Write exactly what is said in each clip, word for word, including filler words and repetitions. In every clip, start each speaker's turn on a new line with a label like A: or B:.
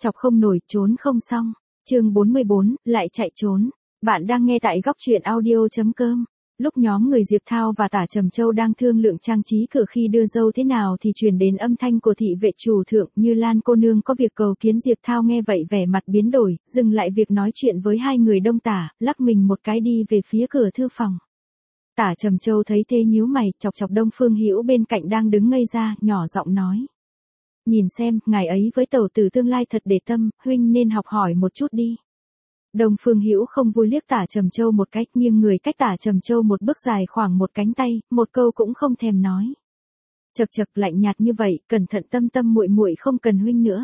A: Chọc không nổi, trốn không xong. Chương bốn mươi bốn, lại chạy trốn. Bạn đang nghe tại góc truyện audio chấm com. Lúc nhóm người Diệp Thao và Tả Trầm Châu đang thương lượng trang trí cửa khi đưa dâu thế nào thì truyền đến âm thanh của thị vệ chủ thượng. Như Lan cô nương có việc cầu kiến. Diệp Thao nghe vậy vẻ mặt biến đổi, dừng lại việc nói chuyện với hai người đông tả, lắc mình một cái đi về phía cửa thư phòng. Tả Trầm Châu thấy thế nhíu mày, chọc chọc Đông Phương Hữu bên cạnh đang đứng ngây ra, nhỏ giọng nói: "Nhìn xem, ngài ấy với tẩu tử tương lai thật để tâm, huynh nên học hỏi một chút đi." Đông Phương Hữu không vui liếc Tả Trầm Châu một cách, nghiêng người cách Tả Trầm Châu một bước dài khoảng một cánh tay, một câu cũng không thèm nói. Chậc chậc, lạnh nhạt như vậy, cẩn thận Tâm Tâm muội muội không cần huynh nữa.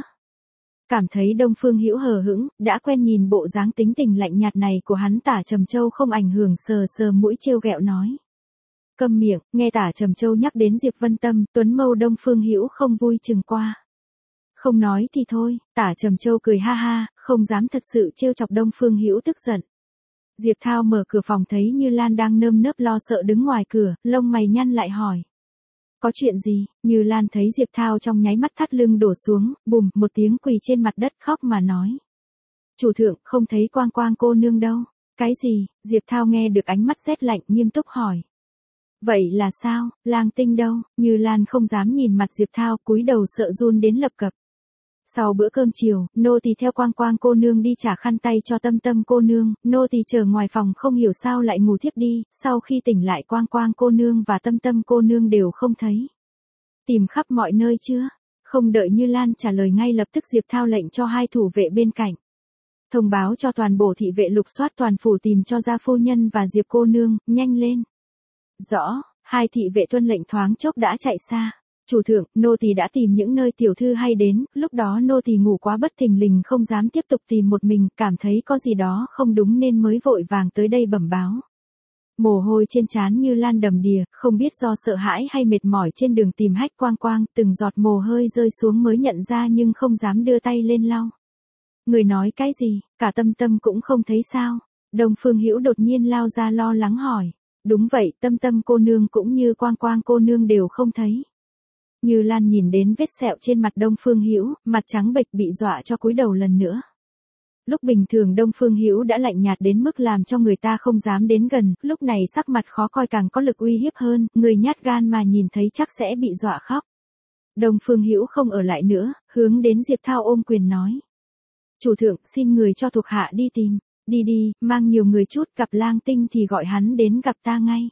A: Cảm thấy Đông Phương Hữu hờ hững, đã quen nhìn bộ dáng tính tình lạnh nhạt này của hắn, Tả Trầm Châu không ảnh hưởng, sờ sờ mũi trêu ghẹo nói: "Câm miệng." Nghe Tả Trầm Châu nhắc đến Diệp Vân Tâm, tuấn mâu Đông Phương Hữu không vui chừng qua. "Không nói thì thôi." Tả Trầm Châu cười ha ha, không dám thật sự trêu chọc Đông Phương Hữu tức giận. Diệp Thao mở cửa phòng thấy Như Lan đang nơm nớp lo sợ đứng ngoài cửa, lông mày nhăn lại hỏi: "Có chuyện gì?" Như Lan thấy Diệp Thao trong nháy mắt thắt lưng đổ xuống, bùm một tiếng quỳ trên mặt đất khóc mà nói: "Chủ thượng, không thấy Quang Quang cô nương đâu." "Cái gì?" Diệp Thao nghe được ánh mắt rét lạnh, nghiêm túc hỏi: "Vậy là sao, Lang Tinh đâu?" Như Lan không dám nhìn mặt Diệp Thao, cúi đầu sợ run đến lập cập. Sau bữa cơm chiều, nô tỳ theo Quang Quang cô nương đi trả khăn tay cho Tâm Tâm cô nương, nô tỳ chờ ngoài phòng không hiểu sao lại ngủ thiếp đi, sau khi tỉnh lại Quang Quang cô nương và Tâm Tâm cô nương đều không thấy. Tìm khắp mọi nơi chưa? Không đợi Như Lan trả lời ngay lập tức Diệp Thao lệnh cho hai thủ vệ bên cạnh: "Thông báo cho toàn bộ thị vệ lục soát toàn phủ tìm cho gia phu nhân và Diệp cô nương, nhanh lên." "Rõ." Hai thị vệ tuân lệnh thoáng chốc đã chạy xa. "Chủ thượng, nô tỳ đã tìm những nơi tiểu thư hay đến, lúc đó nô tỳ ngủ quá bất thình lình không dám tiếp tục tìm một mình, cảm thấy có gì đó không đúng nên mới vội vàng tới đây bẩm báo." Mồ hôi trên trán Như Lan đầm đìa, không biết do sợ hãi hay mệt mỏi trên đường tìm Hách Quang Quang, từng giọt mồ hôi rơi xuống mới nhận ra nhưng không dám đưa tay lên lau. "Người nói cái gì, cả Tâm Tâm cũng không thấy sao?" Đông Phương Hữu đột nhiên lao ra lo lắng hỏi. "Đúng vậy, Tâm Tâm cô nương cũng như Quang Quang cô nương đều không thấy." Như Lan nhìn đến vết sẹo trên mặt Đông Phương Hữu, mặt trắng bệch bị dọa cho cúi đầu lần nữa. Lúc bình thường Đông Phương Hữu đã lạnh nhạt đến mức làm cho người ta không dám đến gần, lúc này sắc mặt khó coi càng có lực uy hiếp hơn, người nhát gan mà nhìn thấy chắc sẽ bị dọa khóc. Đông Phương Hữu không ở lại nữa, hướng đến Diệp Thao ôm quyền nói: "Chủ thượng, xin người cho thuộc hạ đi tìm, đi đi, mang nhiều người chút, gặp Lang Tinh thì gọi hắn đến gặp ta ngay."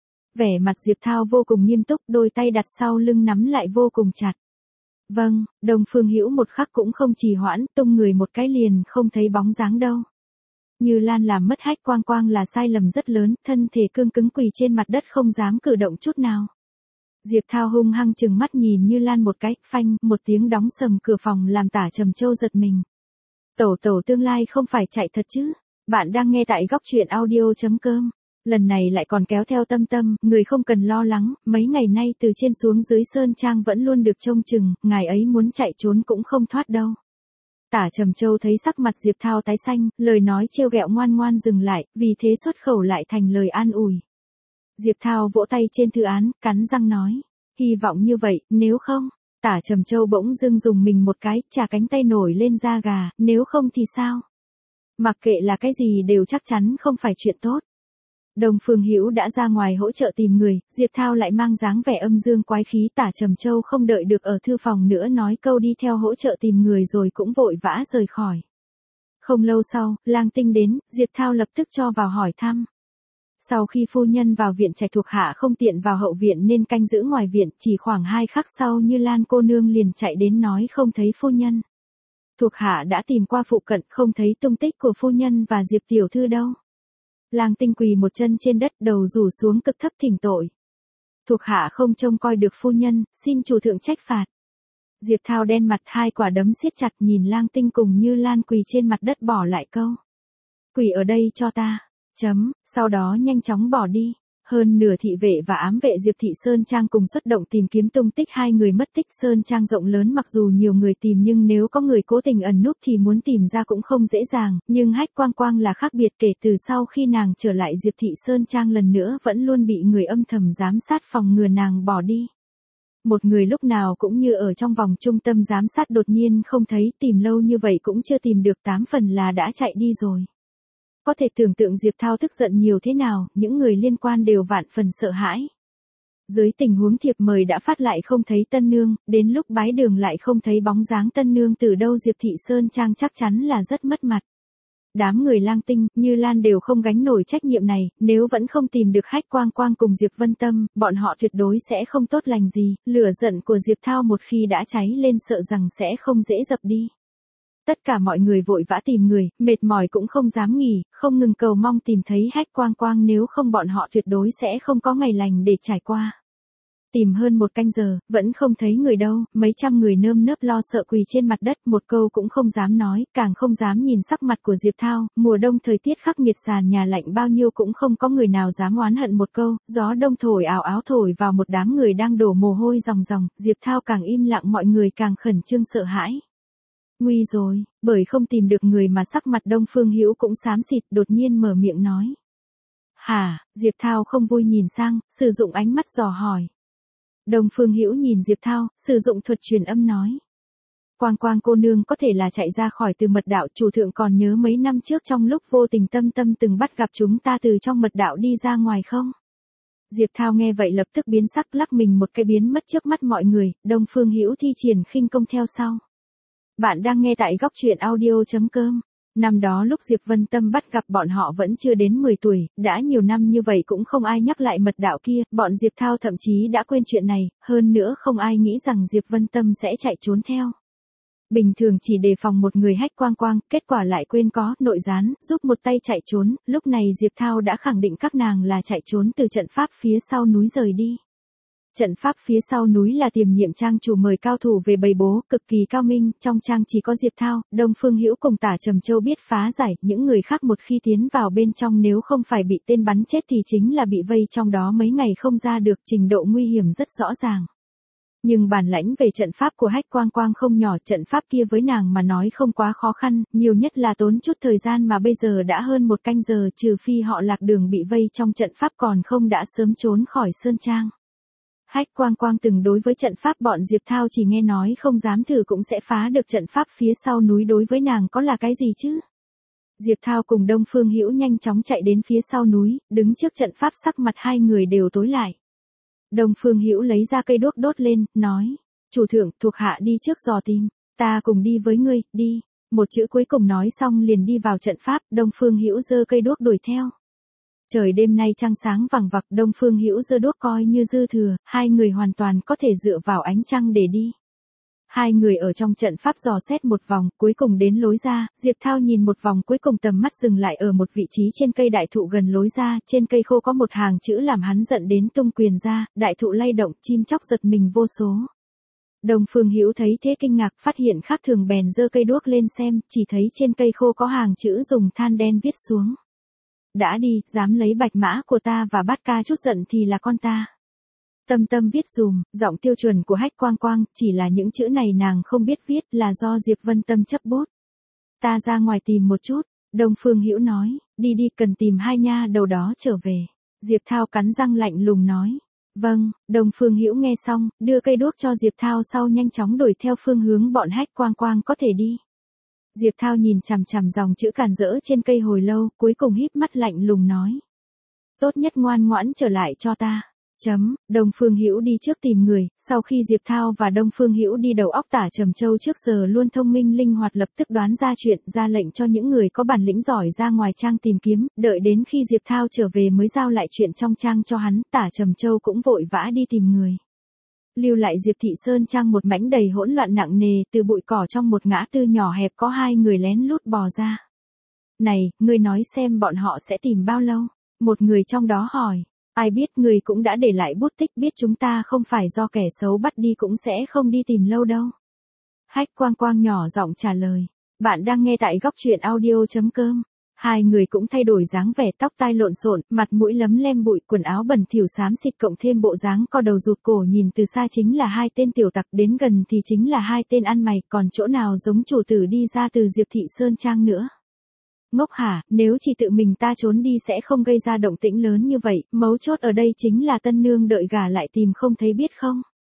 A: Vẻ mặt Diệp Thao vô cùng nghiêm túc, đôi tay đặt sau lưng nắm lại vô cùng chặt. "Vâng." Đông Phương Hữu một khắc cũng không trì hoãn, tung người một cái liền không thấy bóng dáng đâu. Như Lan làm mất Hách Quang Quang là sai lầm rất lớn, thân thể cương cứng quỳ trên mặt đất không dám cử động chút nào. Diệp Thao hung hăng chừng mắt nhìn Như Lan một cái, phanh, một tiếng đóng sầm cửa phòng làm Tả Trầm Châu giật mình. "Tẩu tẩu tương lai không phải chạy thật chứ?" Bạn đang nghe tại góc truyện audio chấm com. Lần này lại còn kéo theo Tâm Tâm, người không cần lo lắng, mấy ngày nay từ trên xuống dưới Sơn Trang vẫn luôn được trông chừng, ngài ấy muốn chạy trốn cũng không thoát đâu. Tả Trầm Châu thấy sắc mặt Diệp Thao tái xanh, lời nói trêu ghẹo ngoan ngoan dừng lại, vì thế xuất khẩu lại thành lời an ủi. Diệp Thao vỗ tay trên thư án, cắn răng nói: "Hy vọng như vậy, nếu không..." Tả Trầm Châu bỗng dưng dùng mình một cái, chà cánh tay nổi lên da gà, "Nếu không thì sao?" Mặc kệ là cái gì đều chắc chắn không phải chuyện tốt. Đông Phương Hữu đã ra ngoài hỗ trợ tìm người, Diệp Thao lại mang dáng vẻ âm dương quái khí, Tả Trầm Châu không đợi được ở thư phòng nữa nói câu đi theo hỗ trợ tìm người rồi cũng vội vã rời khỏi. Không lâu sau, Lang Tinh đến, Diệp Thao lập tức cho vào hỏi thăm. Sau khi phu nhân vào viện trạch thuộc hạ không tiện vào hậu viện nên canh giữ ngoài viện, chỉ khoảng hai khắc sau Như Lan cô nương liền chạy đến nói không thấy phu nhân. Thuộc hạ đã tìm qua phụ cận, không thấy tung tích của phu nhân và Diệp tiểu thư đâu. Lang Tinh quỳ một chân trên đất, đầu rủ xuống cực thấp thỉnh tội. Thuộc hạ không trông coi được phu nhân, xin chủ thượng trách phạt. Diệp Thao đen mặt, hai quả đấm siết chặt nhìn Lang Tinh cùng Như Lan quỳ trên mặt đất bỏ lại câu: "Quỳ ở đây cho ta." Chấm, sau đó nhanh chóng bỏ đi. Hơn nửa thị vệ và ám vệ Diệp Thị Sơn Trang cùng xuất động tìm kiếm tung tích hai người mất tích. Sơn Trang rộng lớn mặc dù nhiều người tìm nhưng nếu có người cố tình ẩn núp thì muốn tìm ra cũng không dễ dàng, nhưng Hách Quang Quang là khác biệt, kể từ sau khi nàng trở lại Diệp Thị Sơn Trang lần nữa vẫn luôn bị người âm thầm giám sát phòng ngừa nàng bỏ đi. Một người lúc nào cũng như ở trong vòng trung tâm giám sát đột nhiên không thấy, tìm lâu như vậy cũng chưa tìm được, tám phần là đã chạy đi rồi. Có thể tưởng tượng Diệp Thao tức giận nhiều thế nào, những người liên quan đều vạn phần sợ hãi. Dưới tình huống thiệp mời đã phát lại không thấy Tân Nương, đến lúc bái đường lại không thấy bóng dáng Tân Nương từ đâu, Diệp Thị Sơn Trang chắc chắn là rất mất mặt. Đám người Lang Tinh, Như Lan đều không gánh nổi trách nhiệm này, nếu vẫn không tìm được Hách Quang Quang cùng Diệp Vân Tâm, bọn họ tuyệt đối sẽ không tốt lành gì, lửa giận của Diệp Thao một khi đã cháy lên sợ rằng sẽ không dễ dập đi. Tất cả mọi người vội vã tìm người, mệt mỏi cũng không dám nghỉ, không ngừng cầu mong tìm thấy Hách Quang Quang, nếu không bọn họ tuyệt đối sẽ không có ngày lành để trải qua. Tìm hơn một canh giờ, vẫn không thấy người đâu, mấy trăm người nơm nớp lo sợ quỳ trên mặt đất, một câu cũng không dám nói, càng không dám nhìn sắc mặt của Diệp Thao, mùa đông thời tiết khắc nghiệt, sàn nhà lạnh bao nhiêu cũng không có người nào dám oán hận một câu, gió đông thổi ảo áo thổi vào một đám người đang đổ mồ hôi ròng ròng, Diệp Thao càng im lặng mọi người càng khẩn trương sợ hãi. Nguy rồi, bởi không tìm được người mà sắc mặt Đông Phương Hữu cũng xám xịt, đột nhiên mở miệng nói. Hả, Diệp Thao không vui nhìn sang, sử dụng ánh mắt dò hỏi. Đông Phương Hữu nhìn Diệp Thao, sử dụng thuật truyền âm nói. Quang Quang cô nương có thể là chạy ra khỏi từ mật đạo, chủ thượng còn nhớ mấy năm trước trong lúc vô tình Tâm Tâm từng bắt gặp chúng ta từ trong mật đạo đi ra ngoài không? Diệp Thao nghe vậy lập tức biến sắc, lắc mình một cái biến mất trước mắt mọi người, Đông Phương Hữu thi triển khinh công theo sau. Bạn đang nghe tại góc truyện audio chấm com. Năm đó lúc Diệp Vân Tâm bắt gặp bọn họ vẫn chưa đến mười tuổi, đã nhiều năm như vậy cũng không ai nhắc lại mật đạo kia, bọn Diệp Thao thậm chí đã quên chuyện này, hơn nữa không ai nghĩ rằng Diệp Vân Tâm sẽ chạy trốn theo. Bình thường chỉ đề phòng một người Hách Quang Quang, kết quả lại quên có, nội gián, giúp một tay chạy trốn, lúc này Diệp Thao đã khẳng định các nàng là chạy trốn từ trận pháp phía sau núi rời đi. Trận pháp phía sau núi là Tiềm Nhiệm trang chủ mời cao thủ về bày bố, cực kỳ cao minh, trong trang chỉ có Diệp Thao, Đông Phương Hữu cùng Tả Trầm Châu biết phá giải, những người khác một khi tiến vào bên trong nếu không phải bị tên bắn chết thì chính là bị vây trong đó mấy ngày không ra được, trình độ nguy hiểm rất rõ ràng. Nhưng bản lãnh về trận pháp của Hách Quang Quang không nhỏ, trận pháp kia với nàng mà nói không quá khó khăn, nhiều nhất là tốn chút thời gian mà bây giờ đã hơn một canh giờ, trừ phi họ lạc đường bị vây trong trận pháp còn không đã sớm trốn khỏi Sơn Trang. Hách Quang Quang từng đối với trận pháp bọn Diệp Thao chỉ nghe nói không dám thử cũng sẽ phá được trận pháp phía sau núi, đối với nàng có là cái gì chứ? Diệp Thao cùng Đông Phương Hữu nhanh chóng chạy đến phía sau núi, đứng trước trận pháp sắc mặt hai người đều tối lại. Đông Phương Hữu lấy ra cây đuốc đốt lên, nói, chủ thượng, thuộc hạ đi trước dò tìm, ta cùng đi với ngươi, đi. Một chữ cuối cùng nói xong liền đi vào trận pháp, Đông Phương Hữu giơ cây đuốc đuổi theo. Trời đêm nay trăng sáng vằng vặc, Đông Phương Hữu giơ đuốc coi như dư thừa, hai người hoàn toàn có thể dựa vào ánh trăng để đi. Hai người ở trong trận pháp dò xét một vòng, cuối cùng đến lối ra, Diệp Thao nhìn một vòng cuối cùng tầm mắt dừng lại ở một vị trí trên cây đại thụ gần lối ra, trên cây khô có một hàng chữ làm hắn giận đến tung quyền ra, đại thụ lay động, chim chóc giật mình vô số. Đông Phương Hữu thấy thế kinh ngạc, phát hiện khác thường bèn giơ cây đuốc lên xem, chỉ thấy trên cây khô có hàng chữ dùng than đen viết xuống. Đã đi, dám lấy bạch mã của ta và bắt ca chút giận thì là con ta. Tâm Tâm viết dùm, giọng tiêu chuẩn của Hách Quang Quang, chỉ là những chữ này nàng không biết viết, là do Diệp Vân Tâm chấp bút. Ta ra ngoài tìm một chút, Đông Phương Hữu nói, đi đi, cần tìm hai nha đầu đó trở về. Diệp Thao cắn răng lạnh lùng nói, vâng. Đông Phương Hữu nghe xong, đưa cây đuốc cho Diệp Thao sau nhanh chóng đuổi theo phương hướng bọn Hách Quang Quang có thể đi. Diệp Thao nhìn chằm chằm dòng chữ càn rỡ trên cây hồi lâu, cuối cùng híp mắt lạnh lùng nói, tốt nhất ngoan ngoãn trở lại cho ta. Chấm, Đông Phương Hữu đi trước tìm người, sau khi Diệp Thao và Đông Phương Hữu đi, đầu óc Tả Trầm Châu trước giờ luôn thông minh linh hoạt, lập tức đoán ra chuyện, ra lệnh cho những người có bản lĩnh giỏi ra ngoài trang tìm kiếm, đợi đến khi Diệp Thao trở về mới giao lại chuyện trong trang cho hắn, Tả Trầm Châu cũng vội vã đi tìm người. Lưu lại Diệp Thị Sơn Trang một mảnh đầy hỗn loạn nặng nề, từ bụi cỏ trong một ngã tư nhỏ hẹp có hai người lén lút bò ra. Này, ngươi nói xem bọn họ sẽ tìm bao lâu? Một người trong đó hỏi. Ai biết, người cũng đã để lại bút tích, biết chúng ta không phải do kẻ xấu bắt đi cũng sẽ không đi tìm lâu đâu. Hách Quang Quang nhỏ giọng trả lời. Bạn đang nghe tại góc truyện audio chấm com. Hai người cũng thay đổi dáng vẻ, tóc tai lộn xộn, mặt mũi lấm lem bụi, quần áo bẩn thỉu xám xịt, cộng thêm bộ dáng co đầu rụt cổ, nhìn từ xa chính là hai tên tiểu tặc, đến gần thì chính là hai tên ăn mày, còn chỗ nào giống chủ tử đi ra từ Diệp Thị Sơn Trang nữa. Ngốc hả, nếu chỉ tự mình ta trốn đi sẽ không gây ra động tĩnh lớn như vậy, mấu chốt ở đây chính là Tân Nương đợi gả lại tìm không thấy biết không.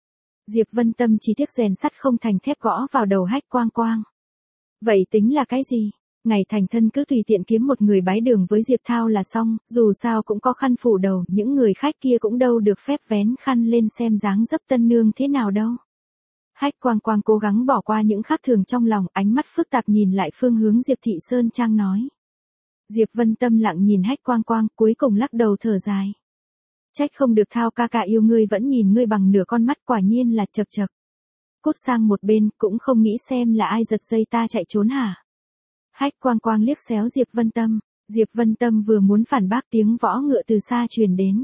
A: Diệp Vân Tâm chỉ tiếc rèn sắt không thành thép gõ vào đầu Hách Quang Quang. Vậy tính là cái gì? Ngày thành thân cứ tùy tiện kiếm một người bái đường với Diệp Thao là xong, dù sao cũng có khăn phủ đầu, những người khách kia cũng đâu được phép vén khăn lên xem dáng dấp tân nương thế nào đâu. Hách Quang Quang cố gắng bỏ qua những khác thường trong lòng, ánh mắt phức tạp nhìn lại phương hướng Diệp Thị Sơn Trang nói. Diệp Vân Tâm lặng nhìn Hách Quang Quang, cuối cùng lắc đầu thở dài. Trách không được Thao ca ca yêu ngươi vẫn nhìn ngươi bằng nửa con mắt, quả nhiên là chật chật. Cút sang một bên, cũng không nghĩ xem là ai giật dây ta chạy trốn hả? Hách Quang Quang liếc xéo Diệp Vân Tâm, Diệp Vân Tâm vừa muốn phản bác tiếng võ ngựa từ xa truyền đến.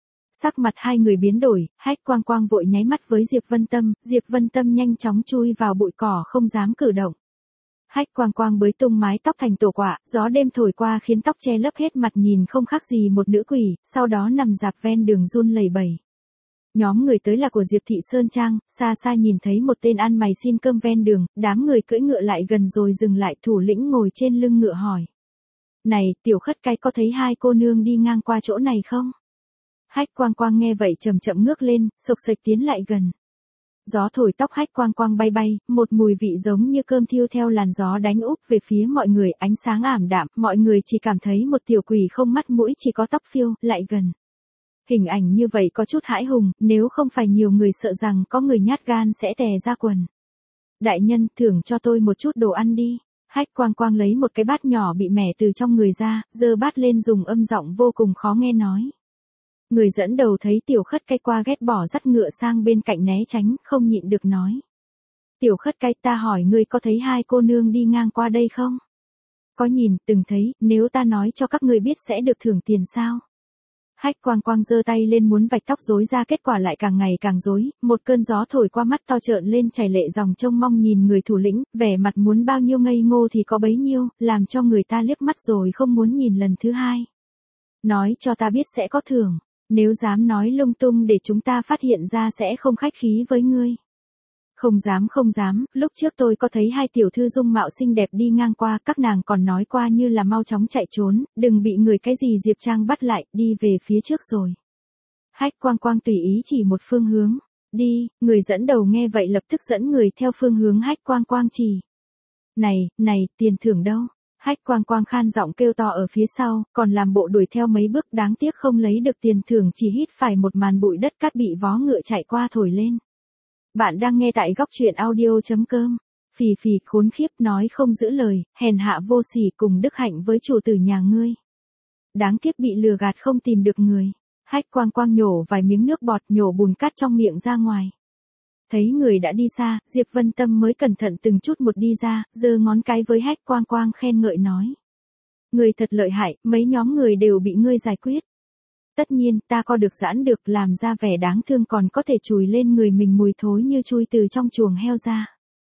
A: Sắc mặt hai người biến đổi, Hách Quang Quang vội nháy mắt với Diệp Vân Tâm, Diệp Vân Tâm nhanh chóng chui vào bụi cỏ không dám cử động. Hách Quang Quang bới tung mái tóc thành tổ quạ, gió đêm thổi qua khiến tóc che lấp hết mặt, nhìn không khác gì một nữ quỷ, sau đó nằm dạp ven đường run lẩy bẩy. Nhóm người tới là của Diệp Thị Sơn Trang, xa xa nhìn thấy một tên ăn mày xin cơm ven đường, đám người cưỡi ngựa lại gần rồi dừng lại, thủ lĩnh ngồi trên lưng ngựa hỏi. Này, tiểu khất cái có thấy hai cô nương đi ngang qua chỗ này không? Hách Quang Quang nghe vậy chậm chậm ngước lên, sộc sạch tiến lại gần. Gió thổi tóc Hách Quang Quang bay bay, một mùi vị giống như cơm thiêu theo làn gió đánh úp về phía mọi người, ánh sáng ảm đạm, mọi người chỉ cảm thấy một tiểu quỷ không mắt mũi chỉ có tóc phiêu, lại gần. Hình ảnh như vậy có chút hãi hùng, nếu không phải nhiều người sợ rằng có người nhát gan sẽ tè ra quần. Đại nhân, thưởng cho tôi một chút đồ ăn đi. Hách Quang Quang lấy một cái bát nhỏ bị mẻ từ trong người ra, giơ bát lên dùng âm giọng vô cùng khó nghe nói. Người dẫn đầu thấy tiểu khất cái qua ghét bỏ dắt ngựa sang bên cạnh né tránh, không nhịn được nói. Tiểu khất cái, ta hỏi ngươi có thấy hai cô nương đi ngang qua đây không? Có nhìn, từng thấy, nếu ta nói cho các ngươi biết sẽ được thưởng tiền sao? Hách Quang Quang giơ tay lên muốn vạch tóc rối ra, kết quả lại càng ngày càng rối, một cơn gió thổi qua mắt to trợn lên chảy lệ dòng trông mong nhìn người thủ lĩnh, vẻ mặt muốn bao nhiêu ngây ngô thì có bấy nhiêu, làm cho người ta liếc mắt rồi không muốn nhìn lần thứ hai. Nói cho ta biết sẽ có thưởng, nếu dám nói lung tung để chúng ta phát hiện ra sẽ không khách khí với ngươi. Không dám không dám, lúc trước tôi có thấy hai tiểu thư dung mạo xinh đẹp đi ngang qua, các nàng còn nói qua như là mau chóng chạy trốn, đừng bị người cái gì Diệp Trang bắt lại, đi về phía trước rồi. Hách Quang Quang tùy ý chỉ một phương hướng, đi, người dẫn đầu nghe vậy lập tức dẫn người theo phương hướng Hách Quang Quang chỉ. Này, này, tiền thưởng đâu? Hách Quang Quang khan giọng kêu to ở phía sau, còn làm bộ đuổi theo mấy bước, đáng tiếc không lấy được tiền thưởng, chỉ hít phải một màn bụi đất cát bị vó ngựa chạy qua thổi lên. Bạn đang nghe tại góc truyện audio chấm com. Phì phì, khốn khiếp, nói không giữ lời, hèn hạ vô sỉ, cùng đức hạnh với chủ tử nhà ngươi. Đáng tiếc bị lừa gạt không tìm được người. Hách Quang Quang nhổ vài miếng nước bọt, nhổ bùn cát trong miệng ra ngoài. Thấy người đã đi xa, Diệp Vân Tâm mới cẩn thận từng chút một đi ra, giơ ngón cái với Hách Quang Quang khen ngợi nói. Người thật lợi hại, mấy nhóm người đều bị ngươi giải quyết. Tất nhiên, ta co được giãn được, làm ra vẻ đáng thương còn có thể chùi lên người mình mùi thối như chui từ trong chuồng heo ra.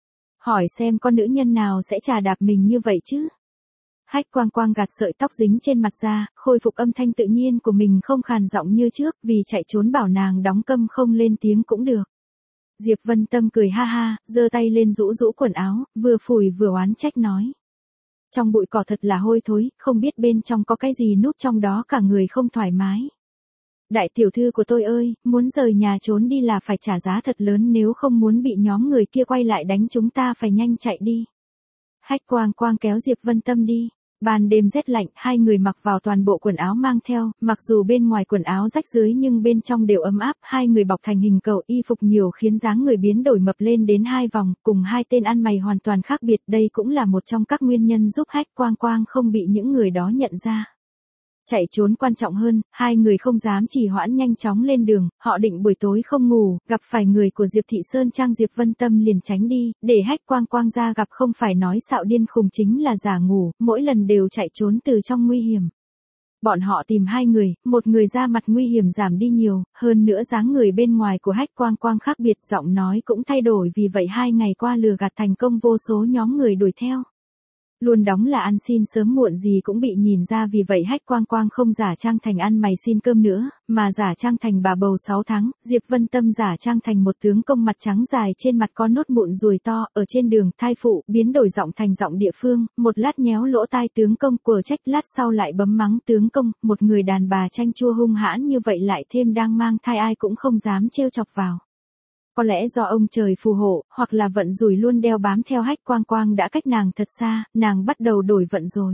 A: Hỏi xem con nữ nhân nào sẽ chà đạp mình như vậy chứ? Hách Quang Quang gạt sợi tóc dính trên mặt ra, khôi phục âm thanh tự nhiên của mình, không khàn giọng như trước, vì chạy trốn bảo nàng đóng câm không lên tiếng cũng được. Diệp Vân Tâm cười ha ha, giơ tay lên rũ rũ quần áo, vừa phủi vừa oán trách nói. Trong bụi cỏ thật là hôi thối, không biết bên trong có cái gì núp trong đó, cả người không thoải mái. Đại tiểu thư của tôi ơi, muốn rời nhà trốn đi là phải trả giá thật lớn, nếu không muốn bị nhóm người kia quay lại đánh chúng ta phải nhanh chạy đi. Hách Quang Quang kéo Diệp Vân Tâm đi. Ban đêm rét lạnh, hai người mặc vào toàn bộ quần áo mang theo, mặc dù bên ngoài quần áo rách rưới nhưng bên trong đều ấm áp, hai người bọc thành hình cầu, y phục nhiều khiến dáng người biến đổi mập lên đến hai vòng, cùng hai tên ăn mày hoàn toàn khác biệt, đây cũng là một trong các nguyên nhân giúp Hách Quang Quang không bị những người đó nhận ra. Chạy trốn quan trọng hơn, hai người không dám trì hoãn, nhanh chóng lên đường, họ định buổi tối không ngủ, gặp phải người của Diệp Thị Sơn Trang, Diệp Vân Tâm liền tránh đi, để Hách Quang Quang ra gặp không phải nói xạo điên khùng chính là giả ngủ, mỗi lần đều chạy trốn từ trong nguy hiểm. Bọn họ tìm hai người, một người da mặt nguy hiểm giảm đi nhiều, hơn nữa dáng người bên ngoài của Hách Quang Quang khác biệt, giọng nói cũng thay đổi, vì vậy hai ngày qua lừa gạt thành công, vô số nhóm người đuổi theo. Luôn đóng là ăn xin sớm muộn gì cũng bị nhìn ra, vì vậy Hách Quang Quang không giả trang thành ăn mày xin cơm nữa, mà giả trang thành bà bầu sáu tháng, Diệp Vân Tâm giả trang thành một tướng công mặt trắng dài, trên mặt có nốt mụn ruồi to, ở trên đường thai phụ, biến đổi giọng thành giọng địa phương, một lát nhéo lỗ tai tướng công, quở trách, lát sau lại bấm mắng tướng công, một người đàn bà chanh chua hung hãn như vậy lại thêm đang mang thai, ai cũng không dám trêu chọc vào. Có lẽ do ông trời phù hộ, hoặc là vận rủi luôn đeo bám theo Hách Quang Quang đã cách nàng thật xa, nàng bắt đầu đổi vận rồi.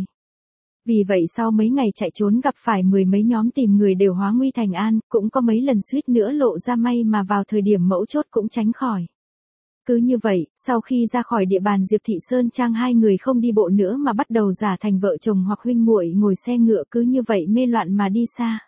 A: Vì vậy sau mấy ngày chạy trốn gặp phải mười mấy nhóm tìm người đều hóa nguy thành an, cũng có mấy lần suýt nữa lộ ra may mà vào thời điểm mấu chốt cũng tránh khỏi. Cứ như vậy, sau khi ra khỏi địa bàn Diệp Thị Sơn Trang hai người không đi bộ nữa mà bắt đầu giả thành vợ chồng hoặc huynh muội ngồi xe ngựa cứ như vậy mê loạn mà đi xa.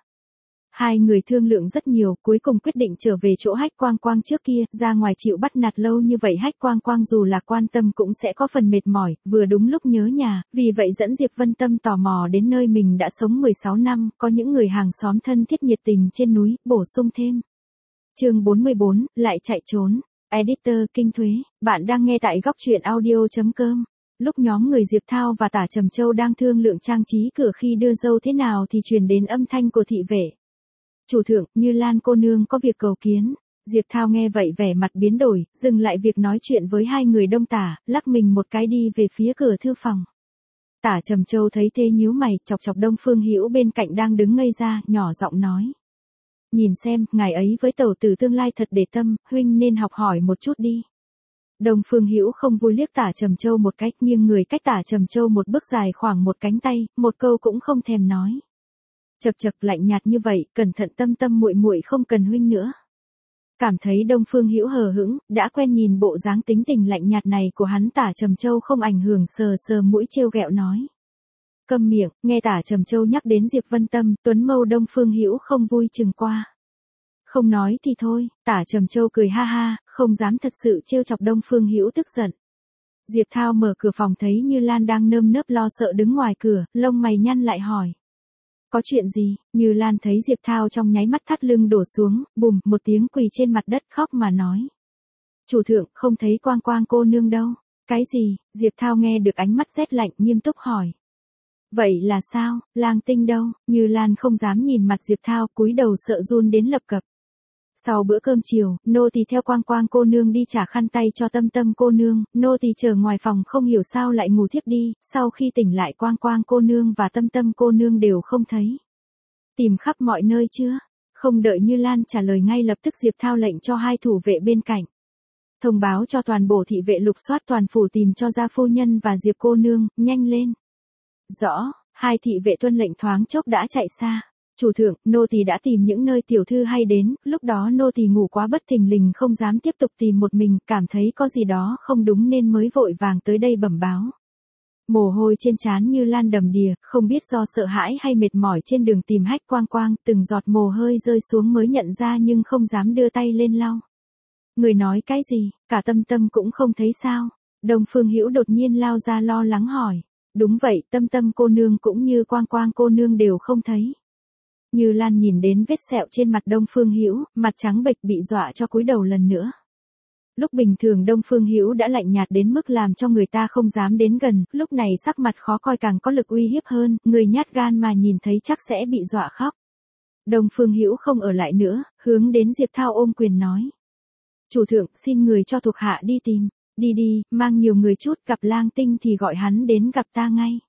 A: Hai người thương lượng rất nhiều, cuối cùng quyết định trở về chỗ Hách Quang Quang trước kia, ra ngoài chịu bắt nạt lâu như vậy Hách Quang Quang dù là quan tâm cũng sẽ có phần mệt mỏi, vừa đúng lúc nhớ nhà, vì vậy dẫn Diệp Vân Tâm tò mò đến nơi mình đã sống mười sáu năm, có những người hàng xóm thân thiết nhiệt tình trên núi, bổ sung thêm. Chương bốn mươi bốn, lại chạy trốn. Editor Kinh Thuế, bạn đang nghe tại góc truyện audio chấm com. Lúc nhóm người Diệp Thao và Tả Trầm Châu đang thương lượng trang trí cửa khi đưa dâu thế nào thì truyền đến âm thanh của thị vệ. Chủ thượng, Như Lan cô nương có việc cầu kiến. Diệp Thao nghe vậy vẻ mặt biến đổi, dừng lại việc nói chuyện với hai người Đông Tả, lắc mình một cái đi về phía cửa thư phòng. Tả Trầm Châu thấy thế nhíu mày, chọc chọc Đông Phương Hữu bên cạnh đang đứng ngây ra, nhỏ giọng nói. Nhìn xem, ngài ấy với tẩu tử tương lai thật để tâm, huynh nên học hỏi một chút đi. Đông Phương Hữu không vui liếc Tả Trầm Châu một cách, nghiêng người cách Tả Trầm Châu một bước dài khoảng một cánh tay, một câu cũng không thèm nói. Chậc chậc lạnh nhạt như vậy, cẩn thận Tâm Tâm muội muội không cần huynh nữa. Cảm thấy Đông Phương Hữu hờ hững, đã quen nhìn bộ dáng tính tình lạnh nhạt này của hắn, Tả Trầm Châu không ảnh hưởng sờ sờ mũi trêu ghẹo nói. Câm miệng, nghe Tả Trầm Châu nhắc đến Diệp Vân Tâm, tuấn mâu Đông Phương Hữu không vui chừng qua. Không nói thì thôi, Tả Trầm Châu cười ha ha, không dám thật sự trêu chọc Đông Phương Hữu tức giận. Diệp Thao mở cửa phòng thấy Như Lan đang nơm nớp lo sợ đứng ngoài cửa, lông mày nhăn lại hỏi. Có chuyện gì? Như Lan thấy Diệp Thao trong nháy mắt thắt lưng đổ xuống, bùm, một tiếng quỳ trên mặt đất khóc mà nói. Chủ thượng, không thấy Quang Quang cô nương đâu. Cái gì? Diệp Thao nghe được ánh mắt rét lạnh nghiêm túc hỏi. Vậy là sao? Lang Tinh đâu? Như Lan không dám nhìn mặt Diệp Thao, cúi đầu sợ run đến lập cập. Sau bữa cơm chiều, nô tỳ theo Quang Quang cô nương đi trả khăn tay cho Tâm Tâm cô nương, nô tỳ chờ ngoài phòng không hiểu sao lại ngủ thiếp đi, sau khi tỉnh lại Quang Quang cô nương và Tâm Tâm cô nương đều không thấy. Tìm khắp mọi nơi chưa? Không đợi Như Lan trả lời ngay lập tức Diệp Thao lệnh cho hai thủ vệ bên cạnh. Thông báo cho toàn bộ thị vệ lục soát toàn phủ tìm cho gia phu nhân và Diệp cô nương, nhanh lên. Rõ, hai thị vệ tuân lệnh thoáng chốc đã chạy xa. Chủ thượng, nô tỳ đã tìm những nơi tiểu thư hay đến, lúc đó nô tỳ ngủ quá bất thình lình không dám tiếp tục tìm một mình, cảm thấy có gì đó không đúng nên mới vội vàng tới đây bẩm báo. Mồ hôi trên trán Như Lan đầm đìa, không biết do sợ hãi hay mệt mỏi trên đường tìm Hách Quang Quang, từng giọt mồ hôi rơi xuống mới nhận ra nhưng không dám đưa tay lên lau. Người nói cái gì, cả Tâm Tâm cũng không thấy sao? Đông Phương Hữu đột nhiên lao ra lo lắng hỏi. Đúng vậy, Tâm Tâm cô nương cũng như Quang Quang cô nương đều không thấy. Như Lan nhìn đến vết sẹo trên mặt Đông Phương Hữu, mặt trắng bệch bị dọa cho cúi đầu lần nữa. Lúc bình thường Đông Phương Hữu đã lạnh nhạt đến mức làm cho người ta không dám đến gần, lúc này sắc mặt khó coi càng có lực uy hiếp hơn, người nhát gan mà nhìn thấy chắc sẽ bị dọa khóc. Đông Phương Hữu không ở lại nữa, hướng đến Diệp Thao ôm quyền nói. Chủ thượng, xin người cho thuộc hạ đi tìm, đi đi, mang nhiều người chút, gặp Lang Tinh thì gọi hắn đến gặp ta ngay.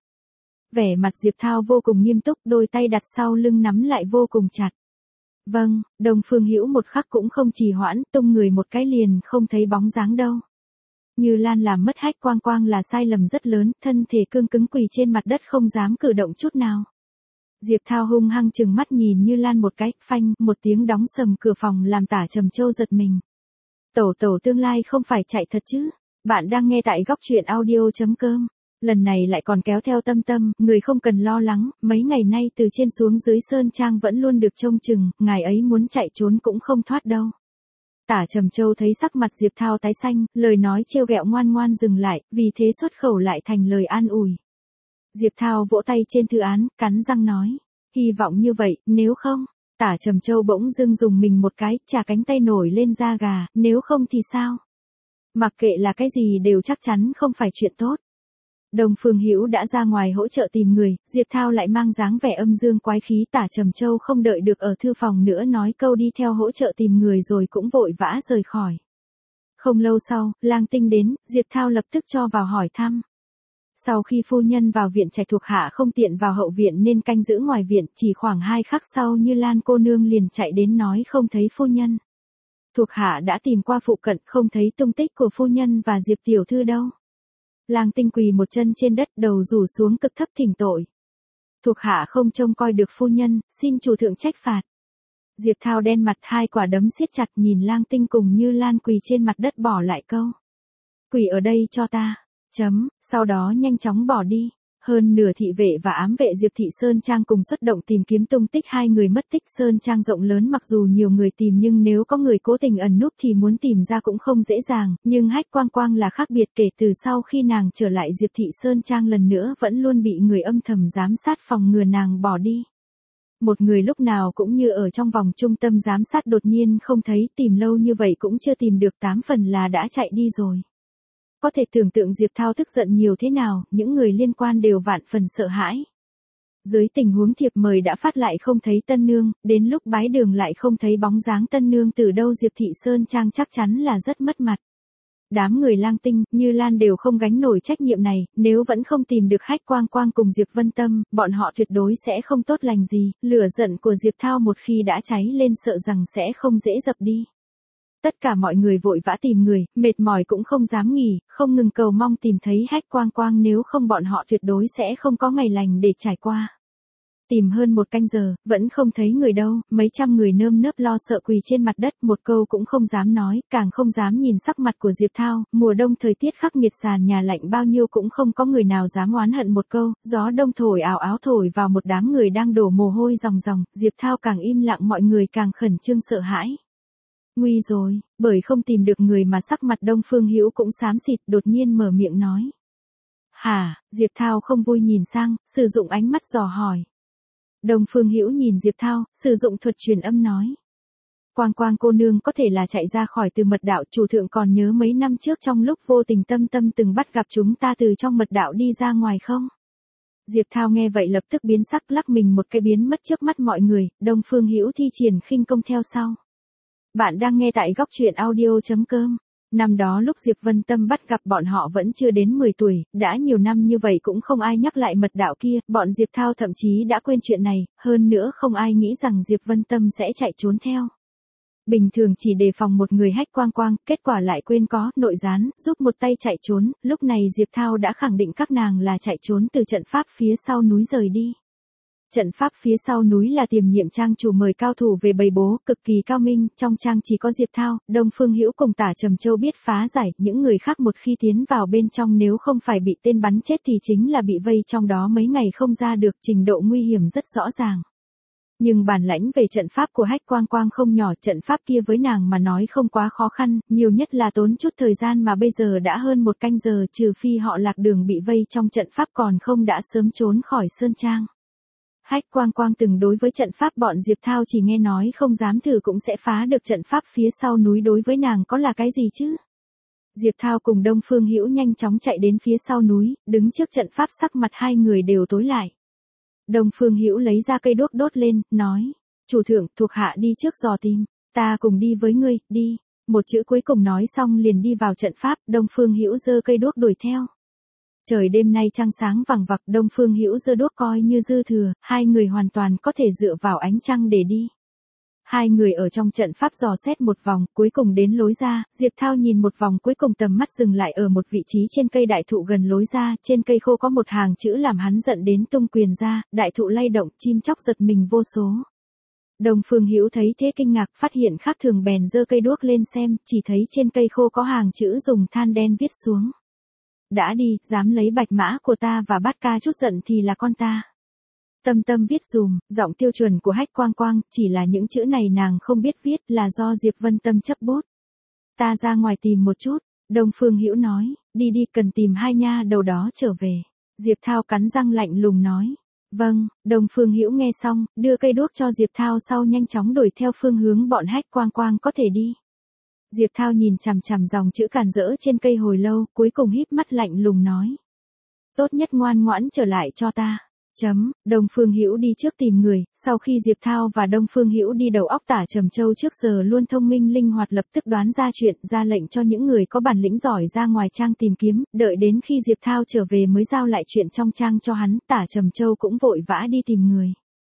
A: Vẻ mặt Diệp Thao vô cùng nghiêm túc, đôi tay đặt sau lưng nắm lại vô cùng chặt. Vâng, Đông Phương Hữu một khắc cũng không trì hoãn, tung người một cái liền không thấy bóng dáng đâu. Như Lan làm mất Hách Quang Quang là sai lầm rất lớn, thân thể cương cứng quỳ trên mặt đất không dám cử động chút nào. Diệp Thao hung hăng chừng mắt nhìn Như Lan một cái, phanh, một tiếng đóng sầm cửa phòng làm Tả Trầm Châu giật mình. Tẩu tẩu tương lai không phải chạy thật chứ? Bạn đang nghe tại góc truyện audio chấm com. Lần này lại còn kéo theo Tâm Tâm, người không cần lo lắng, mấy ngày nay từ trên xuống dưới Sơn Trang vẫn luôn được trông chừng, ngài ấy muốn chạy trốn cũng không thoát đâu. Tả Trầm Châu thấy sắc mặt Diệp Thao tái xanh, lời nói trêu ghẹo ngoan ngoan dừng lại, vì thế xuất khẩu lại thành lời an ủi. Diệp Thao vỗ tay trên thư án, cắn răng nói, hy vọng như vậy, nếu không, Tả Trầm Châu bỗng dưng dùng mình một cái, chà cánh tay nổi lên da gà, nếu không thì sao? Mặc kệ là cái gì đều chắc chắn không phải chuyện tốt. Đông Phương Hữu đã ra ngoài hỗ trợ tìm người, Diệp Thao lại mang dáng vẻ âm dương quái khí, Tả Trầm Châu không đợi được ở thư phòng nữa nói câu đi theo hỗ trợ tìm người rồi cũng vội vã rời khỏi. Không lâu sau, Lang Tinh đến, Diệp Thao lập tức cho vào hỏi thăm. Sau khi phu nhân vào viện trạch thuộc hạ không tiện vào hậu viện nên canh giữ ngoài viện, chỉ khoảng hai khắc sau Như Lan cô nương liền chạy đến nói không thấy phu nhân. Thuộc hạ đã tìm qua phụ cận không thấy tung tích của phu nhân và Diệp tiểu thư đâu. Lang Tinh quỳ một chân trên đất đầu rủ xuống cực thấp thỉnh tội. Thuộc hạ không trông coi được phu nhân, xin chủ thượng trách phạt. Diệp Thao đen mặt hai quả đấm siết chặt nhìn Lang Tinh cùng Như Lan quỳ trên mặt đất bỏ lại câu. Quỳ ở đây cho ta. Chấm, sau đó nhanh chóng bỏ đi. Hơn nửa thị vệ và ám vệ Diệp Thị Sơn Trang cùng xuất động tìm kiếm tung tích hai người mất tích. Sơn Trang rộng lớn mặc dù nhiều người tìm nhưng nếu có người cố tình ẩn núp thì muốn tìm ra cũng không dễ dàng, nhưng Hách Quang Quang là khác biệt, kể từ sau khi nàng trở lại Diệp Thị Sơn Trang lần nữa vẫn luôn bị người âm thầm giám sát phòng ngừa nàng bỏ đi. Một người lúc nào cũng như ở trong vòng trung tâm giám sát đột nhiên không thấy, tìm lâu như vậy cũng chưa tìm được, tám phần là đã chạy đi rồi. Có thể tưởng tượng Diệp Thao tức giận nhiều thế nào, những người liên quan đều vạn phần sợ hãi. Dưới tình huống thiệp mời đã phát lại không thấy tân nương, đến lúc bái đường lại không thấy bóng dáng tân nương từ đâu, Diệp Thị Sơn Trang chắc chắn là rất mất mặt. Đám người Lang Tinh, Như Lan đều không gánh nổi trách nhiệm này, nếu vẫn không tìm được Hách Quang Quang cùng Diệp Vân Tâm, bọn họ tuyệt đối sẽ không tốt lành gì, lửa giận của Diệp Thao một khi đã cháy lên sợ rằng sẽ không dễ dập đi. Tất cả mọi người vội vã tìm người, mệt mỏi cũng không dám nghỉ, không ngừng cầu mong tìm thấy Hách Quang Quang, nếu không bọn họ tuyệt đối sẽ không có ngày lành để trải qua. Tìm hơn một canh giờ, vẫn không thấy người đâu, mấy trăm người nơm nớp lo sợ quỳ trên mặt đất, một câu cũng không dám nói, càng không dám nhìn sắc mặt của Diệp Thao, mùa đông thời tiết khắc nghiệt, sàn nhà lạnh bao nhiêu cũng không có người nào dám oán hận một câu, gió đông thổi ảo áo thổi vào một đám người đang đổ mồ hôi ròng ròng, Diệp Thao càng im lặng mọi người càng khẩn trương sợ hãi. Nguy rồi, bởi không tìm được người mà sắc mặt Đông Phương Hữu cũng xám xịt, đột nhiên mở miệng nói. Hả, Diệp Thao không vui nhìn sang, sử dụng ánh mắt dò hỏi. Đông Phương Hữu nhìn Diệp Thao, sử dụng thuật truyền âm nói. Quang Quang cô nương có thể là chạy ra khỏi từ mật đạo, chủ thượng còn nhớ mấy năm trước trong lúc vô tình Tâm Tâm từng bắt gặp chúng ta từ trong mật đạo đi ra ngoài không? Diệp Thao nghe vậy lập tức biến sắc, lắc mình một cái biến mất trước mắt mọi người, Đông Phương Hữu thi triển khinh công theo sau. Bạn đang nghe tại góc truyện audio.com. Năm đó lúc Diệp Vân Tâm bắt gặp bọn họ vẫn chưa đến mười tuổi, đã nhiều năm như vậy cũng không ai nhắc lại mật đạo kia, bọn Diệp Thao thậm chí đã quên chuyện này, hơn nữa không ai nghĩ rằng Diệp Vân Tâm sẽ chạy trốn theo. Bình thường chỉ đề phòng một người Hách Quang Quang, kết quả lại quên có nội gián, giúp một tay chạy trốn, lúc này Diệp Thao đã khẳng định các nàng là chạy trốn từ trận pháp phía sau núi rời đi. Trận pháp phía sau núi là Tiềm Nhiệm trang chủ mời cao thủ về bày bố, cực kỳ cao minh, trong trang chỉ có Diệp Thao, Đông Phương Hữu cùng Tả Trầm Châu biết phá giải, những người khác một khi tiến vào bên trong nếu không phải bị tên bắn chết thì chính là bị vây trong đó mấy ngày không ra được, trình độ nguy hiểm rất rõ ràng. Nhưng bản lãnh về trận pháp của Hách Quang Quang không nhỏ, trận pháp kia với nàng mà nói không quá khó khăn, nhiều nhất là tốn chút thời gian mà bây giờ đã hơn một canh giờ, trừ phi họ lạc đường bị vây trong trận pháp còn không đã sớm trốn khỏi Sơn Trang. Hách Quang Quang từng đối với trận pháp bọn Diệp Thao chỉ nghe nói không dám thử cũng sẽ phá được trận pháp phía sau núi, đối với nàng có là cái gì chứ? Diệp Thao cùng Đông Phương Hữu nhanh chóng chạy đến phía sau núi, đứng trước trận pháp sắc mặt hai người đều tối lại. Đông Phương Hữu lấy ra cây đuốc đốt lên, nói, chủ thượng, thuộc hạ đi trước dò tìm, ta cùng đi với ngươi, đi. Một chữ cuối cùng nói xong liền đi vào trận pháp, Đông Phương Hữu giơ cây đuốc đuổi theo. Trời đêm nay trăng sáng vằng vặc, Đông Phương Hữu giơ đuốc coi như dư thừa, hai người hoàn toàn có thể dựa vào ánh trăng để đi. Hai người ở trong trận pháp dò xét một vòng, cuối cùng đến lối ra, Diệp Thao nhìn một vòng cuối cùng tầm mắt dừng lại ở một vị trí trên cây đại thụ gần lối ra, trên cây khô có một hàng chữ làm hắn giận đến tung quyền ra, đại thụ lay động, chim chóc giật mình vô số. Đông Phương Hữu thấy thế kinh ngạc, phát hiện khác thường bèn giơ cây đuốc lên xem, chỉ thấy trên cây khô có hàng chữ dùng than đen viết xuống. Đã đi, dám lấy bạch mã của ta và bắt ca chút giận thì là con ta. Tâm Tâm viết dùm, giọng tiêu chuẩn của Hách Quang Quang, chỉ là những chữ này nàng không biết viết, là do Diệp Vân Tâm chấp bút. Ta ra ngoài tìm một chút, Đông Phương Hữu nói, đi đi, cần tìm hai nha đầu đó trở về. Diệp Thao cắn răng lạnh lùng nói, vâng. Đông Phương Hữu nghe xong, đưa cây đuốc cho Diệp Thao sau nhanh chóng đuổi theo phương hướng bọn Hách Quang Quang có thể đi. Diệp Thao nhìn chằm chằm dòng chữ càn rỡ trên cây hồi lâu, cuối cùng híp mắt lạnh lùng nói, tốt nhất ngoan ngoãn trở lại cho ta. Chấm, Đông Phương Hữu đi trước tìm người, sau khi Diệp Thao và Đông Phương Hữu đi đầu óc Tả Trầm Châu trước giờ luôn thông minh linh hoạt, lập tức đoán ra chuyện, ra lệnh cho những người có bản lĩnh giỏi ra ngoài trang tìm kiếm, đợi đến khi Diệp Thao trở về mới giao lại chuyện trong trang cho hắn, Tả Trầm Châu cũng vội vã đi tìm người.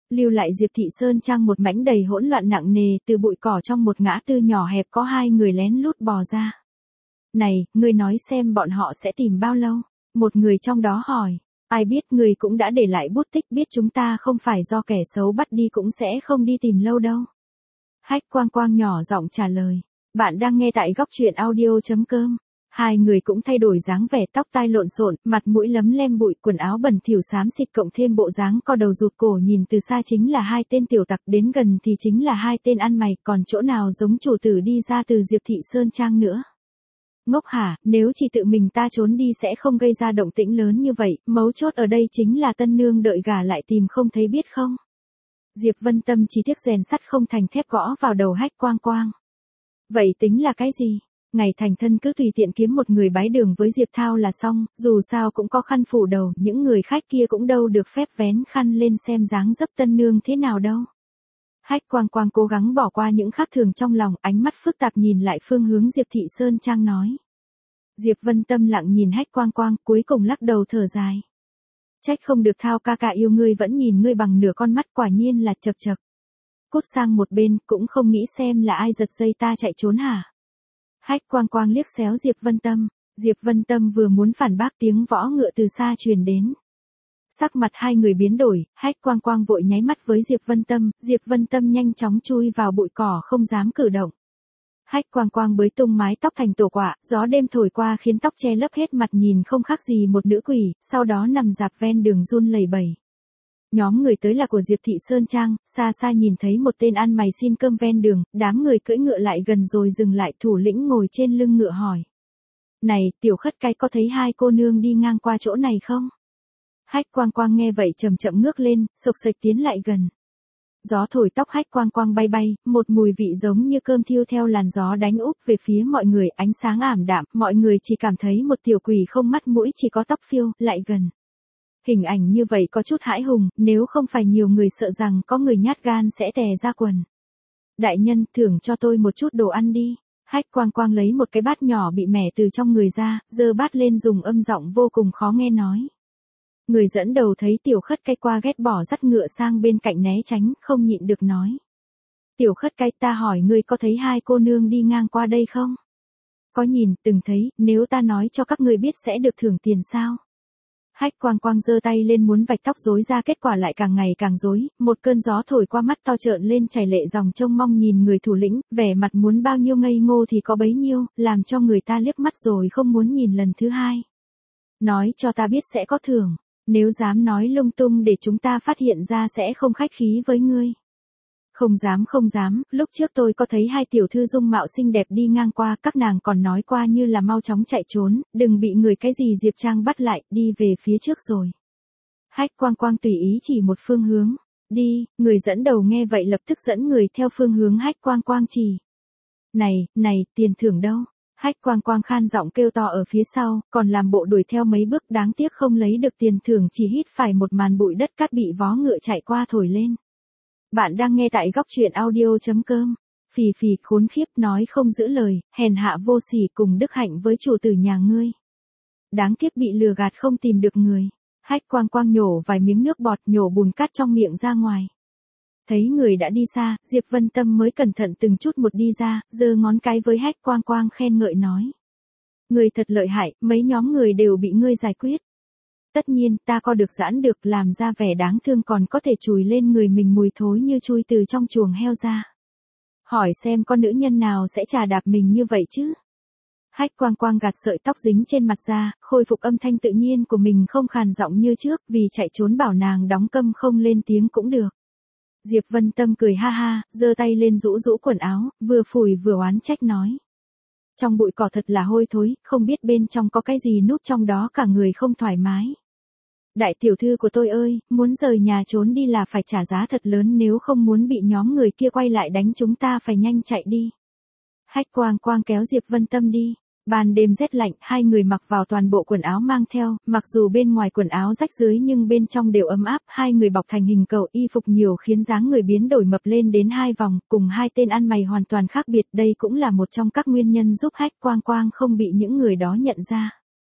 A: lưu lại Diệp Thị Sơn Trang một mảnh đầy hỗn loạn nặng nề, từ bụi cỏ trong một ngã tư nhỏ hẹp có hai người lén lút bò ra. Này, ngươi nói xem bọn họ sẽ tìm bao lâu? Một người trong đó hỏi. Ai biết, người cũng đã để lại bút tích, biết chúng ta không phải do kẻ xấu bắt đi cũng sẽ không đi tìm lâu đâu. Hách Quang Quang nhỏ giọng trả lời. Bạn đang nghe tại góc truyện audio.com. Hai người cũng thay đổi dáng vẻ, tóc tai lộn xộn, mặt mũi lấm lem bụi, quần áo bẩn thỉu xám xịt cộng thêm bộ dáng co đầu rụt cổ, nhìn từ xa chính là hai tên tiểu tặc, đến gần thì chính là hai tên ăn mày, còn chỗ nào giống chủ tử đi ra từ Diệp Thị Sơn Trang nữa. Ngốc hả, nếu chỉ tự mình ta trốn đi sẽ không gây ra động tĩnh lớn như vậy, mấu chốt ở đây chính là tân nương đợi gả lại tìm không thấy biết không. Diệp Vân Tâm chỉ tiếc rèn sắt không thành thép gõ vào đầu Hách Quang Quang. Vậy tính là cái gì? Ngày thành thân cứ tùy tiện kiếm một người bái đường với Diệp Thao là xong, dù sao cũng có khăn phủ đầu, những người khách kia cũng đâu được phép vén khăn lên xem dáng dấp tân nương thế nào đâu. Hách Quang Quang cố gắng bỏ qua những khác thường trong lòng, ánh mắt phức tạp nhìn lại phương hướng Diệp Thị Sơn Trang nói. Diệp Vân Tâm lặng nhìn Hách Quang Quang, cuối cùng lắc đầu thở dài. Trách không được Thao ca ca yêu ngươi vẫn nhìn ngươi bằng nửa con mắt, quả nhiên là chật chật. Cút sang một bên, cũng không nghĩ xem là ai giật dây ta chạy trốn hả? Hách Quang Quang liếc xéo Diệp Vân Tâm, Diệp Vân Tâm vừa muốn phản bác tiếng võ ngựa từ xa truyền đến. Sắc mặt hai người biến đổi, Hách Quang Quang vội nháy mắt với Diệp Vân Tâm, Diệp Vân Tâm nhanh chóng chui vào bụi cỏ không dám cử động. Hách Quang Quang bới tung mái tóc thành tổ quạ, gió đêm thổi qua khiến tóc che lấp hết mặt, nhìn không khác gì một nữ quỷ, sau đó nằm dạp ven đường run lẩy bẩy. Nhóm người tới là của Diệp Thị Sơn Trang, xa xa nhìn thấy một tên ăn mày xin cơm ven đường, đám người cưỡi ngựa lại gần rồi dừng lại, thủ lĩnh ngồi trên lưng ngựa hỏi. Này, tiểu khất cái có thấy hai cô nương đi ngang qua chỗ này không? Hách Quang Quang nghe vậy chậm chậm ngước lên, sộc sạch tiến lại gần. Gió thổi tóc Hách Quang Quang bay bay, một mùi vị giống như cơm thiêu theo làn gió đánh úp về phía mọi người, ánh sáng ảm đạm, mọi người chỉ cảm thấy một tiểu quỷ không mắt mũi chỉ có tóc phiêu, lại gần. Hình ảnh như vậy có chút hãi hùng, nếu không phải nhiều người sợ rằng có người nhát gan sẽ tè ra quần. Đại nhân, thưởng cho tôi một chút đồ ăn đi. Hách Quang Quang lấy một cái bát nhỏ bị mẻ từ trong người ra, giơ bát lên dùng âm giọng vô cùng khó nghe nói. Người dẫn đầu thấy tiểu khất cái qua ghét bỏ dắt ngựa sang bên cạnh né tránh, không nhịn được nói. Tiểu khất cái, ta hỏi ngươi có thấy hai cô nương đi ngang qua đây không? Có nhìn, từng thấy, nếu ta nói cho các ngươi biết sẽ được thưởng tiền sao? Hách Quang Quang giơ tay lên muốn vạch tóc rối ra, kết quả lại càng ngày càng rối, một cơn gió thổi qua mắt to trợn lên chảy lệ dòng trông mong nhìn người thủ lĩnh, vẻ mặt muốn bao nhiêu ngây ngô thì có bấy nhiêu, làm cho người ta liếc mắt rồi không muốn nhìn lần thứ hai. Nói cho ta biết sẽ có thưởng, nếu dám nói lung tung để chúng ta phát hiện ra sẽ không khách khí với ngươi. Không dám không dám, lúc trước tôi có thấy hai tiểu thư dung mạo xinh đẹp đi ngang qua, các nàng còn nói qua như là mau chóng chạy trốn, đừng bị người cái gì Diệp Trang bắt lại, đi về phía trước rồi. Hách Quang Quang tùy ý chỉ một phương hướng, đi, người dẫn đầu nghe vậy lập tức dẫn người theo phương hướng Hách Quang Quang chỉ. Này, này, tiền thưởng đâu? Hách Quang Quang khan giọng kêu to ở phía sau, còn làm bộ đuổi theo mấy bước, đáng tiếc không lấy được tiền thưởng, chỉ hít phải một màn bụi đất cát bị vó ngựa chạy qua thổi lên. Bạn đang nghe tại góc truyện audio.com. Phì phì khốn khiếp, nói không giữ lời, hèn hạ vô sỉ, cùng đức hạnh với chủ tử nhà ngươi. Đáng tiếc bị lừa gạt không tìm được người. Hách Quang Quang nhổ vài miếng nước bọt, nhổ bùn cát trong miệng ra ngoài. Thấy người đã đi xa, Diệp Vân Tâm mới cẩn thận từng chút một đi ra, giơ ngón cái với Hách Quang Quang khen ngợi nói. Người thật lợi hại, mấy nhóm người đều bị ngươi giải quyết. Tất nhiên, ta co được giãn được, làm ra vẻ đáng thương còn có thể chùi lên người mình mùi thối như chui từ trong chuồng heo ra. Hỏi xem con nữ nhân nào sẽ chà đạp mình như vậy chứ? Hách Quang Quang gạt sợi tóc dính trên mặt ra, khôi phục âm thanh tự nhiên của mình, không khàn giọng như trước, vì chạy trốn bảo nàng đóng câm không lên tiếng cũng được. Diệp Vân Tâm cười ha ha, giơ tay lên rũ rũ quần áo, vừa phủi vừa oán trách nói. Trong bụi cỏ thật là hôi thối, không biết bên trong có cái gì núp trong đó, cả người không thoải mái. Đại tiểu thư của tôi ơi, muốn rời nhà trốn đi là phải trả giá thật lớn, nếu không muốn bị nhóm người kia quay lại đánh chúng ta phải nhanh chạy đi. Hách Quang Quang kéo Diệp Vân Tâm đi. Ban đêm rét lạnh, hai người mặc vào toàn bộ quần áo mang theo, mặc dù bên ngoài quần áo rách rưới nhưng bên trong đều ấm áp, hai người bọc thành hình cầu, y phục nhiều khiến dáng người biến đổi mập lên đến hai vòng, cùng hai tên ăn mày hoàn toàn khác biệt, đây cũng là một trong các nguyên nhân giúp Hách Quang Quang không bị những người đó nhận ra.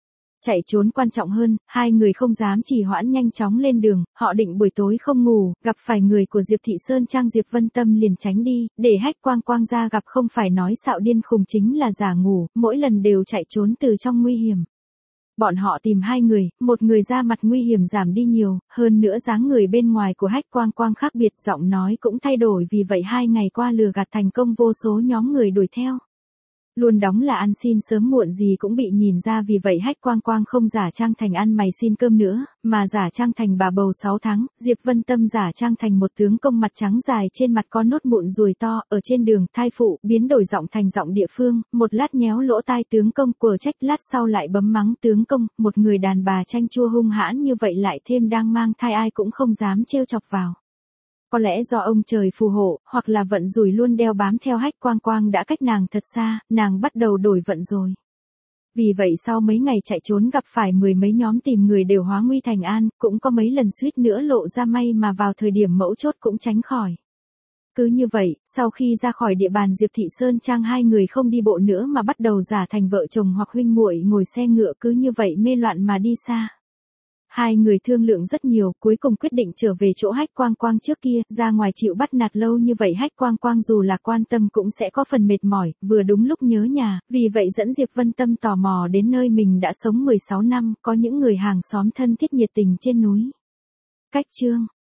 A: Chạy trốn quan trọng hơn, hai người không dám trì hoãn nhanh chóng lên đường, họ định buổi tối không ngủ, gặp phải người của Diệp Thị Sơn Trang Diệp Vân Tâm liền tránh đi, để Hách Quang Quang ra gặp không phải nói xạo điên khùng chính là giả ngủ, mỗi lần đều chạy trốn từ trong nguy hiểm. Bọn họ tìm hai người, một người da mặt nguy hiểm giảm đi nhiều, hơn nữa dáng người bên ngoài của Hách Quang Quang khác biệt, giọng nói cũng thay đổi, vì vậy hai ngày qua lừa gạt thành công vô số nhóm người đuổi theo. Luôn đóng là ăn xin sớm muộn gì cũng bị nhìn ra, vì vậy Hách Quang Quang không giả trang thành ăn mày xin cơm nữa, mà giả trang thành bà bầu sáu tháng, Diệp Vân Tâm giả trang thành một tướng công mặt trắng dài trên mặt có nốt mụn ruồi to, ở trên đường thai phụ, biến đổi giọng thành giọng địa phương, một lát nhéo lỗ tai tướng công quở trách, lát sau lại bấm mắng tướng công, một người đàn bà chanh chua hung hãn như vậy lại thêm đang mang thai ai cũng không dám trêu chọc vào. Có lẽ do ông trời phù hộ, hoặc là vận rủi luôn đeo bám theo Hách Quang Quang đã cách nàng thật xa, nàng bắt đầu đổi vận rồi. Vì vậy sau mấy ngày chạy trốn gặp phải mười mấy nhóm tìm người đều hóa nguy thành an, cũng có mấy lần suýt nữa lộ ra may mà vào thời điểm mấu chốt cũng tránh khỏi. Cứ như vậy, sau khi ra khỏi địa bàn Diệp Thị Sơn Trang hai người không đi bộ nữa mà bắt đầu giả thành vợ chồng hoặc huynh muội ngồi xe ngựa, cứ như vậy mê loạn mà đi xa. Hai người thương lượng rất nhiều, cuối cùng quyết định trở về chỗ Hách Quang Quang trước kia, ra ngoài chịu bắt nạt lâu như vậy Hách Quang Quang dù là quan tâm cũng sẽ có phần mệt mỏi, vừa đúng lúc nhớ nhà, vì vậy dẫn Diệp Vân Tâm tò mò đến nơi mình đã sống mười sáu năm, có những người hàng xóm thân thiết nhiệt tình trên núi. Cách chương